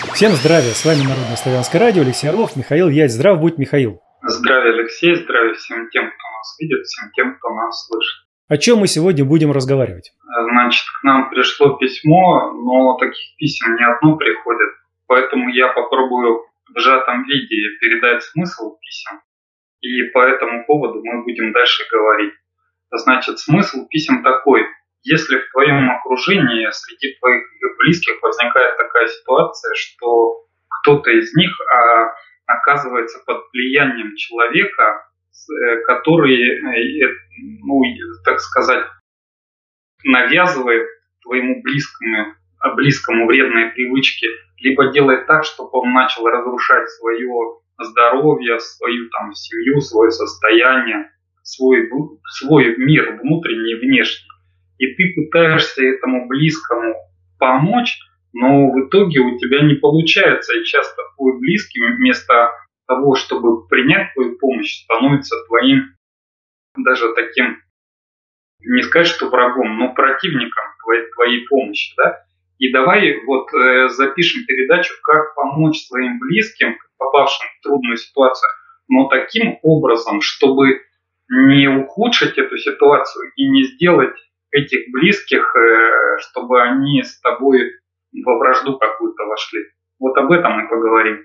Всем здравия, с вами Народное славянское радио, Алексей Орлов, Михаил Ять. Здрав будь, Михаил. Здравия, Алексей, здравия всем тем, кто нас видит, всем тем, кто нас слышит. О чем мы сегодня будем разговаривать? Значит, к нам пришло письмо, но таких писем не одно приходит, поэтому я попробую в сжатом виде передать смысл писем, и по этому поводу мы будем дальше говорить. Значит, смысл писем такой. Если в твоем окружении, среди твоих близких возникает такая ситуация, что кто-то из них оказывается под влиянием человека, который, так сказать, навязывает твоему близкому вредные привычки, либо делает так, чтобы он начал разрушать свое здоровье, свою семью, свое состояние, свой мир внутренний и внешний. И ты пытаешься этому близкому помочь, но в итоге у тебя не получается. И часто твой близкий вместо того, чтобы принять твою помощь, становится твоим даже таким, не сказать, что врагом, но противником твоей помощи. Да? И давай запишем передачу, как помочь своим близким, попавшим в трудную ситуацию, но таким образом, чтобы не ухудшить эту ситуацию и не сделать этих близких, чтобы они с тобой во вражду какую-то вошли. Вот об этом мы поговорим.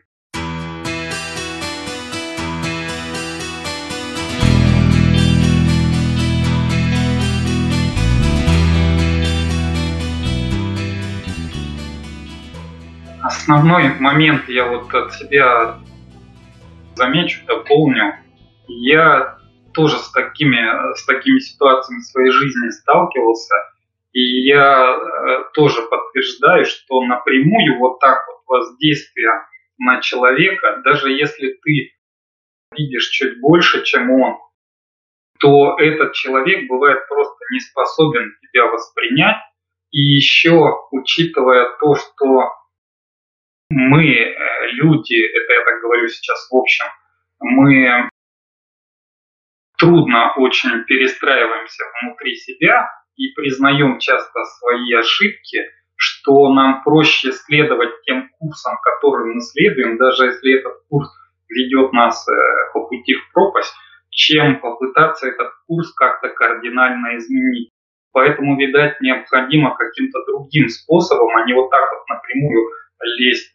Основной момент я от себя замечу, дополню. Я тоже с такими ситуациями в своей жизни сталкивался, и я тоже подтверждаю, что напрямую воздействие на человека, даже если ты видишь чуть больше, чем он, то этот человек бывает просто не способен тебя воспринять. И еще, учитывая то, что мы, люди, это я так говорю сейчас в общем, мы трудно очень перестраиваемся внутри себя и признаем часто свои ошибки, что нам проще следовать тем курсам, которым мы следуем, даже если этот курс ведет нас по пути в пропасть, чем попытаться этот курс как-то кардинально изменить. Поэтому, видать, необходимо каким-то другим способом, а не вот так вот напрямую лезть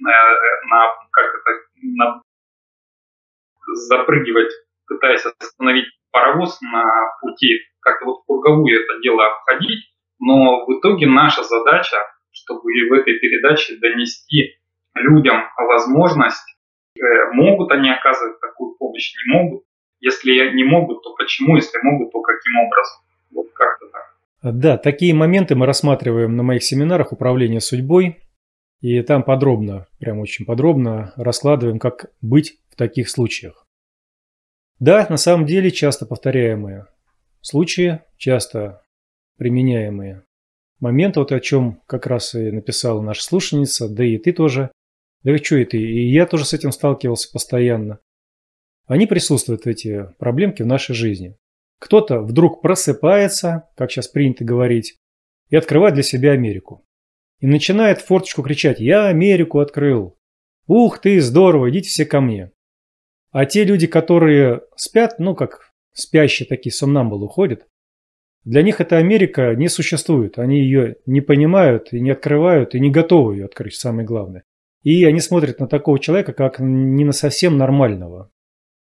запрыгивать, пытаясь остановить паровоз на пути, как-то в круговую это дело обходить, но в итоге наша задача, чтобы в этой передаче донести людям возможность, могут они оказывать такую помощь, не могут. Если не могут, то почему, если могут, то каким образом. Вот как-то так. Да, такие моменты мы рассматриваем на моих семинарах «Управление судьбой», и там подробно, прям очень подробно раскладываем, как быть в таких случаях. Да, на самом деле часто повторяемые случаи, часто применяемые моменты, вот о чем как раз и написала наша слушательница, да и ты тоже, да и что и ты, и я тоже с этим сталкивался постоянно. Они присутствуют, эти проблемки в нашей жизни. Кто-то вдруг просыпается, как сейчас принято говорить, и открывает для себя Америку. И начинает в форточку кричать: «Я Америку открыл! Ух ты, здорово, идите все ко мне!» А те люди, которые спят, как спящие такие сомнамбулы ходят, для них эта Америка не существует. Они ее не понимают, и не открывают, и не готовы ее открыть, самое главное. И они смотрят на такого человека, как не на совсем нормального.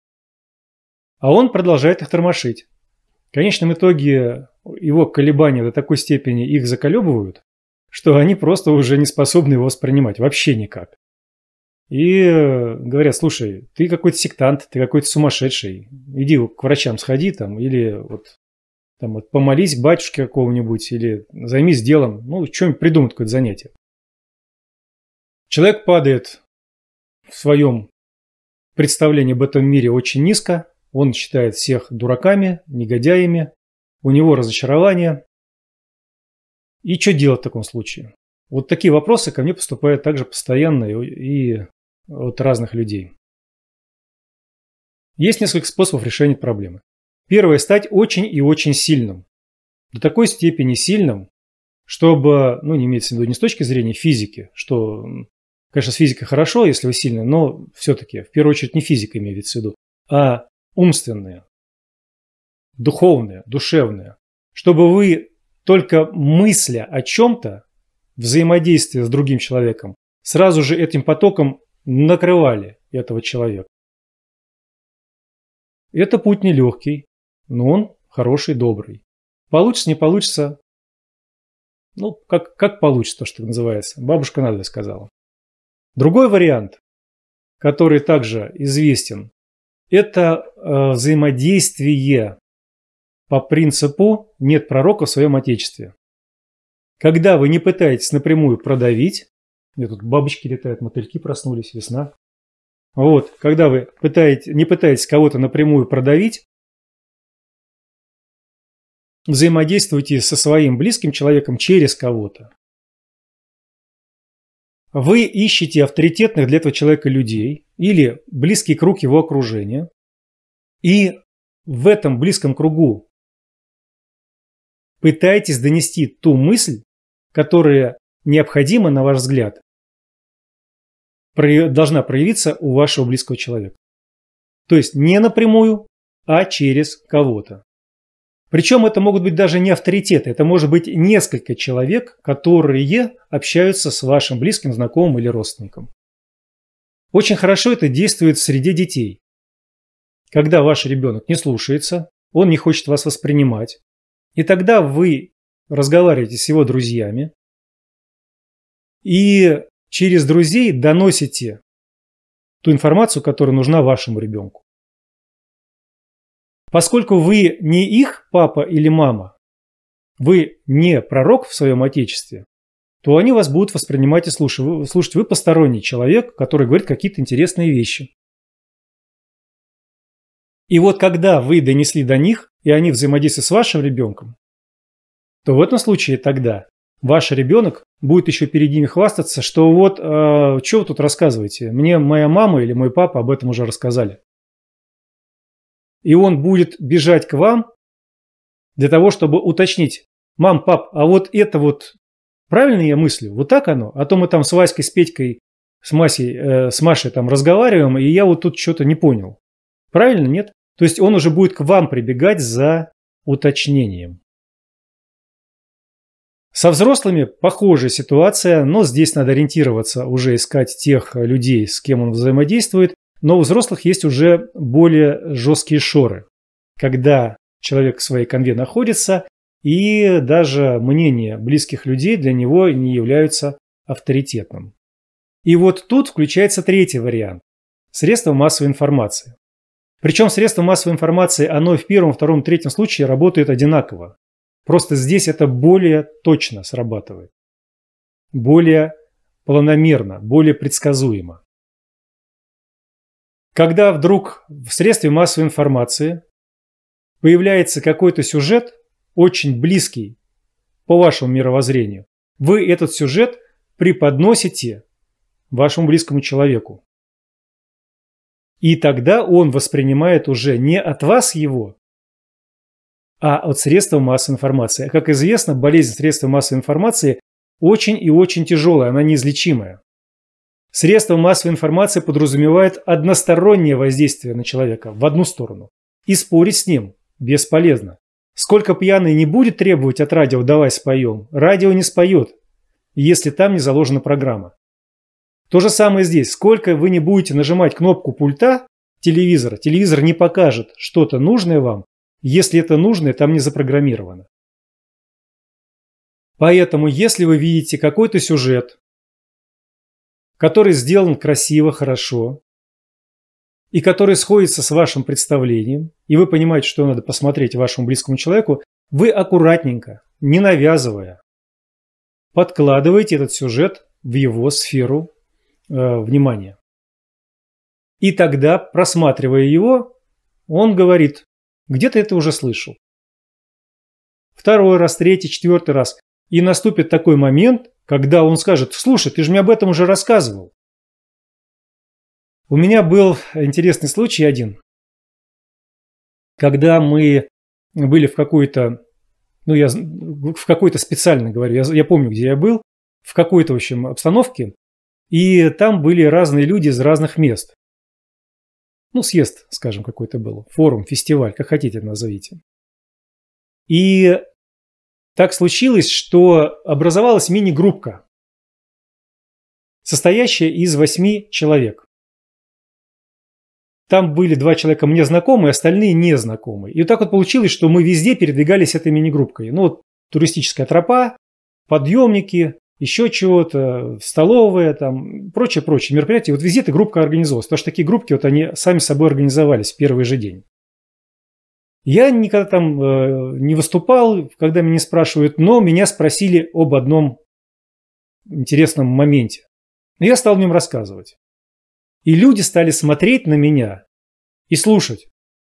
А он продолжает их тормошить. В конечном итоге его колебания до такой степени их заколебывают, что они просто уже не способны его воспринимать вообще никак. И говорят: слушай, ты какой-то сектант, ты какой-то сумасшедший, иди к врачам сходи или помолись к батюшке какого-нибудь, или займись делом, что-нибудь придумай, какое-то занятие. Человек падает в своем представлении об этом мире очень низко, он считает всех дураками, негодяями, у него разочарование. И что делать в таком случае? Вот такие вопросы ко мне поступают также постоянно и от разных людей. Есть несколько способов решения проблемы. Первое – стать очень и очень сильным. До такой степени сильным, чтобы, не имеется в виду не с точки зрения физики, что Конечно, с физикой хорошо, если вы сильны, но все-таки, в первую очередь, не физика имеется в виду, а умственные, духовные, душевные. Чтобы вы только мысля о чем-то, взаимодействие с другим человеком, сразу же этим потоком накрывали этого человека. Это путь нелегкий, но он хороший, добрый. Получится, не получится, ну, как получится, то, что называется. Бабушка надвое сказала. Другой вариант, который также известен, это взаимодействие по принципу «нет пророка в своем отечестве». Когда вы не пытаетесь напрямую продавить, мне тут бабочки летают, мотыльки проснулись, весна. Вот, когда вы не пытаетесь кого-то напрямую продавить, взаимодействуйте со своим близким человеком через кого-то. Вы ищете авторитетных для этого человека людей или близкий круг его окружения, и в этом близком кругу пытаетесь донести ту мысль, которая необходима, на ваш взгляд, должна проявиться у вашего близкого человека. То есть не напрямую, а через кого-то. Причем это могут быть даже не авторитеты, это может быть несколько человек, которые общаются с вашим близким, знакомым или родственником. Очень хорошо это действует в среде детей. Когда ваш ребенок не слушается, он не хочет вас воспринимать, и тогда вы разговариваете с его друзьями и через друзей доносите ту информацию, которая нужна вашему ребенку. Поскольку вы не их папа или мама, вы не пророк в своем отечестве, то они вас будут воспринимать и слушать. Вы посторонний человек, который говорит какие-то интересные вещи. И вот когда вы донесли до них, и они взаимодействуют с вашим ребенком, то в этом случае тогда ваш ребенок будет еще перед ними хвастаться, что вот, что вы тут рассказываете? Мне моя мама или мой папа об этом уже рассказали. И он будет бежать к вам для того, чтобы уточнить: мам, пап, а вот это вот правильно я мыслю? Вот так оно? А то мы там с Васькой, с Петькой, с Машей там разговариваем, и я вот тут что-то не понял. Правильно, нет? То есть он уже будет к вам прибегать за уточнением. Со взрослыми похожая ситуация, но здесь надо ориентироваться, уже искать тех людей, с кем он взаимодействует. Но у взрослых есть уже более жесткие шоры, когда человек в своей канве находится, и даже мнения близких людей для него не являются авторитетным. И вот тут включается третий вариант – средства массовой информации. Причем средства массовой информации, оно в первом, втором, третьем случае работает одинаково. Просто здесь это более точно срабатывает, более планомерно, более предсказуемо. Когда вдруг в средстве массовой информации появляется какой-то сюжет, очень близкий по вашему мировоззрению, вы этот сюжет преподносите вашему близкому человеку. И тогда он воспринимает уже не от вас его, а от средства массовой информации. Как известно, болезнь средств массовой информации очень и очень тяжелая, она неизлечимая. Средства массовой информации подразумевает одностороннее воздействие на человека в одну сторону. И спорить с ним бесполезно. Сколько пьяный не будет требовать от радио «давай споем», радио не споет, если там не заложена программа. То же самое здесь. Сколько вы не будете нажимать кнопку пульта телевизора, телевизор не покажет что-то нужное вам, если это нужное там не запрограммировано. Поэтому, если вы видите какой-то сюжет, который сделан красиво, хорошо, и который сходится с вашим представлением, и вы понимаете, что надо посмотреть вашему близкому человеку, вы аккуратненько, не навязывая, подкладываете этот сюжет в его сферу внимания. И тогда, просматривая его, он говорит: где-то это уже слышал. Второй раз, третий, четвертый раз. И наступит такой момент, когда он скажет: слушай, ты же мне об этом уже рассказывал. У меня был интересный случай один, когда мы были в какой-то, я в какой-то специально говорю, я помню, где я был, в какой-то, в общем, обстановке, И там были разные люди из разных мест. Ну, съезд, скажем, какой-то был. Форум, фестиваль, как хотите назовите. И так случилось, что образовалась мини-группка, состоящая из 8 человек. Там были 2 человека мне знакомые, остальные незнакомые. И вот так вот получилось, что мы везде передвигались этой мини-группкой. Ну, вот туристическая тропа, подъемники, еще чего-то, столовая, там, прочее мероприятия. Вот везде эта группа организовалась, потому что такие группки, вот они сами собой организовались в первый же день. Я никогда там не выступал, когда меня спрашивают, но меня спросили об одном интересном моменте. Я стал в нем рассказывать. И люди стали смотреть на меня и слушать.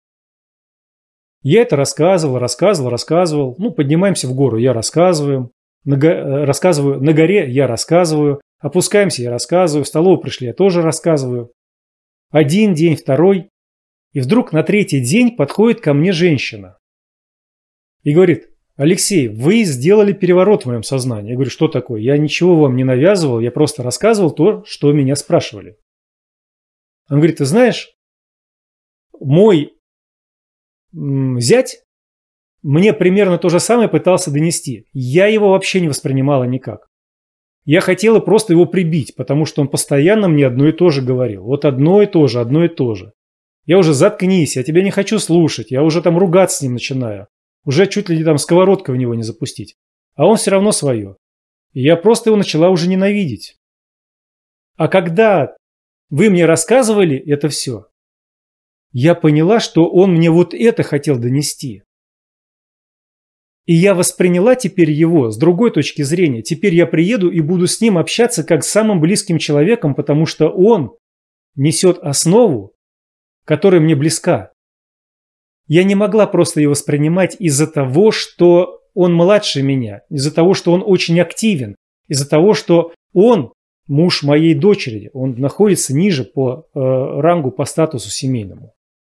Я это рассказывал. Ну, поднимаемся в гору, я рассказываю. На горе я рассказываю. Опускаемся, я рассказываю. В столовую пришли, я тоже рассказываю. Один день, второй. И вдруг на 3-й день подходит ко мне женщина. И говорит: Алексей, вы сделали переворот в моем сознании. Я говорю: что такое? Я ничего вам не навязывал, я просто рассказывал то, что меня спрашивали. Он говорит: ты знаешь, мой зять мне примерно то же самое пытался донести. Я его вообще не воспринимала никак. Я хотела просто его прибить, потому что он постоянно мне одно и то же говорил. Вот одно и то же. Я уже заткнись, я тебя не хочу слушать, я уже там ругаться с ним начинаю. Уже чуть ли там сковородкой в него не запустить. А он все равно свое. И я просто его начала уже ненавидеть. А когда вы мне рассказывали это все, я поняла, что он мне вот это хотел донести. И я восприняла теперь его с другой точки зрения. Теперь я приеду и буду с ним общаться как с самым близким человеком, потому что он несет основу, которая мне близка. Я не могла просто его воспринимать из-за того, что он младше меня, из-за того, что он очень активен, из-за того, что он муж моей дочери, он находится ниже по рангу, по статусу семейному.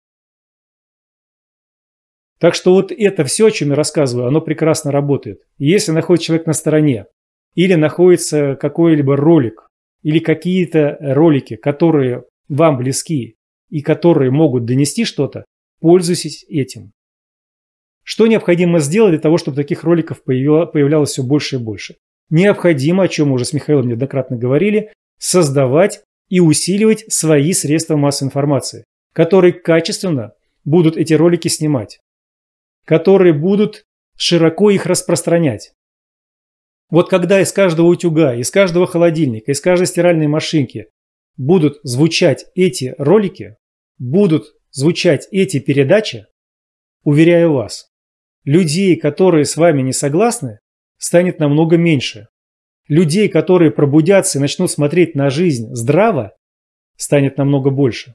Так что вот это все, о чем я рассказываю, оно прекрасно работает. И если находится человек на стороне, или находится какой-либо ролик, или какие-то ролики, которые вам близки, и которые могут донести что-то, пользуйтесь этим. Что необходимо сделать для того, чтобы таких роликов появлялось все больше и больше? Необходимо, о чем мы уже с Михаилом неоднократно говорили, создавать и усиливать свои средства массовой информации, которые качественно будут эти ролики снимать, которые будут широко их распространять. Вот когда из каждого утюга, из каждого холодильника, из каждой стиральной машинки будут звучать эти ролики, будут звучать эти передачи, уверяю вас, людей, которые с вами не согласны, станет намного меньше. Людей, которые пробудятся и начнут смотреть на жизнь здраво, станет намного больше.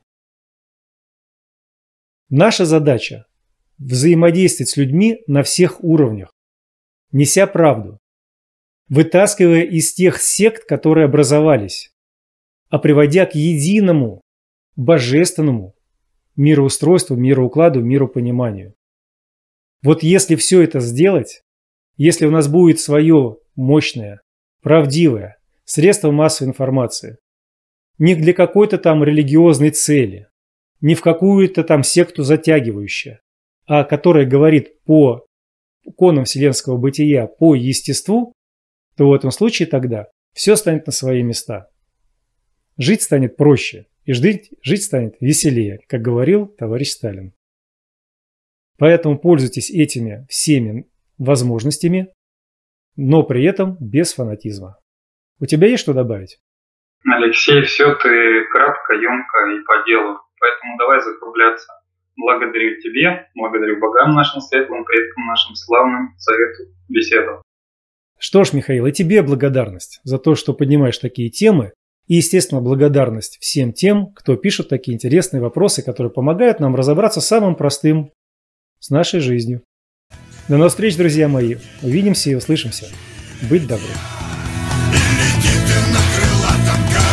Наша задача – взаимодействовать с людьми на всех уровнях, неся правду, вытаскивая из тех сект, которые образовались, а приводя к единому, божественному мироустройству, мироукладу, миропониманию. Вот если все это сделать, если у нас будет свое мощное, правдивое средство массовой информации, не для какой-то там религиозной цели, не в какую-то там секту затягивающее, а которое говорит по законам вселенского бытия, по естеству, то в этом случае тогда все станет на свои места. Жить станет проще, и жить станет веселее, как говорил товарищ Сталин. Поэтому пользуйтесь этими всеми возможностями, но при этом без фанатизма. У тебя есть что добавить? Алексей, все ты кратко, емко и по делу, поэтому давай закругляться. Благодарю тебе, благодарю богам нашим светлым, предкам нашим славным за эту беседу. Что ж, Михаил, и тебе благодарность за то, что поднимаешь такие темы. И, естественно, благодарность всем тем, кто пишет такие интересные вопросы, которые помогают нам разобраться с самым простым с нашей жизнью. До новых встреч, друзья мои. Увидимся и услышимся. Быть добрым.